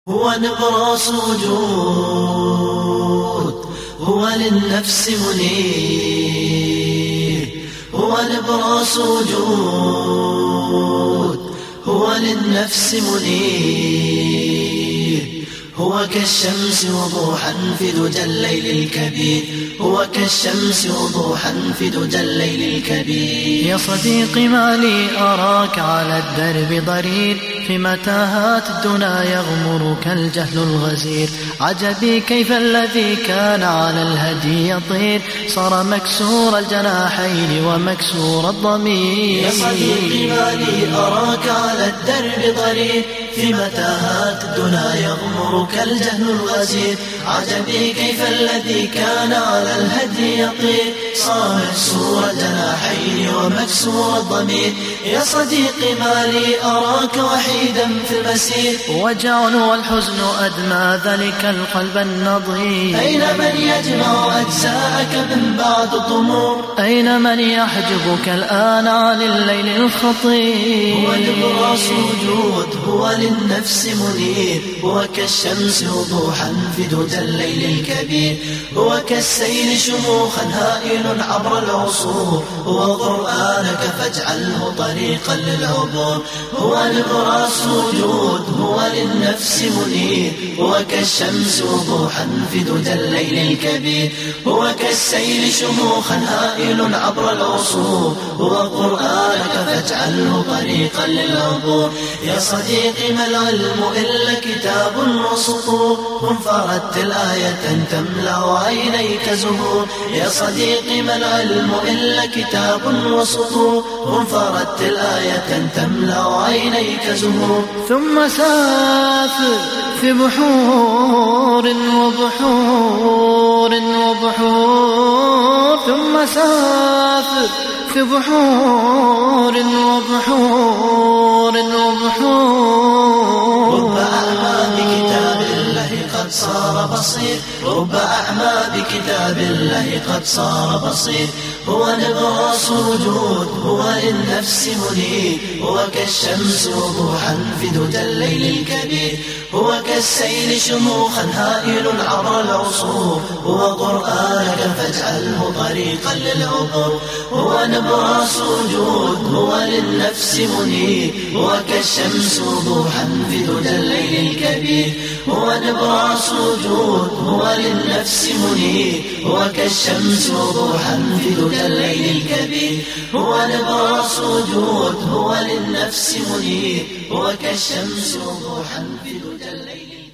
هو نبراس وجود، هو للنفس منير. هو نبراس وجود، هو للنفس منير. هو كالشمس وضوحا في دجى الليل الكبير. هو كالشمس وضوحا في دجى الليل الكبير. يا صديقي ما لي أراك على الدرب ضرير، في متاهات الدنا يغمرك الجهل الغزير. عجبي كيف الذي كان على الهدي يطير، صار مكسور الجناحين ومكسور الضمير. يا صديقي ما لي أراك على الدرب ضرير، في متاهات الدنا يغمرك الجهل الغزير. عجبي كيف الذي كان على الهدي يطير، صار مكسور الجناحين ومكسور الضمير. يا صديقي ما لي أراك وحيدا في المسير، وجع والحزن أدمى ذلك القلب النضير. أين من يجمع أجزاءك من بعد الضمور؟ أين من يحجبك الآن عن الليل الخطير؟ هو نبراس وجود، هو للنفس منير. هو كالشمس وضوحا في دجى الليل الكبير. هو كالسيل شموخا هائل عبر العصور. هو قرآنك فاجعله طريقا للعبور. هو نبراس وجود، هو للنفس منير. هو كالشمس وضوحا في دجى الليل الكبير. هو كالسيل شموخا هائل عبر العصور. هو قرآنك فاجعله طريقا للعبور. يا صديقي ما العلم إلا كتاب وسطور، قم فرتل آية تملأ عينيك زهور. يا صديقي ما العلم إلا كتاب وسطور، قم فرتل آية تملأ عينيك زهور. ثم سافر في بحور وبحور وبحور، ثم سافر في بحور وبحور وبحور. رب أعمى بكتاب الله قد صار بصير. رب أعمى بكتاب الله قد صار بصير. هو نبراس وجود، هو للنفس منير. هو كالشمس وضوحا في دجى الليل الكبير. هو كالسيل شموخا هائل عبر العصور. هو قرآنك فاجعله طريقا للعبور. هو نبراس وجود، هو للنفس منير. هو كالشمس وضوحا في دجى الليل الكبير. هو نبراس وجود، هو للنفس منير. هو كالشمس وضوحا في دجى الليل الكبير. هو نبراس وجود، هو للنفس منير. هو كالشمس وضوحا في دجى الليل الكبير.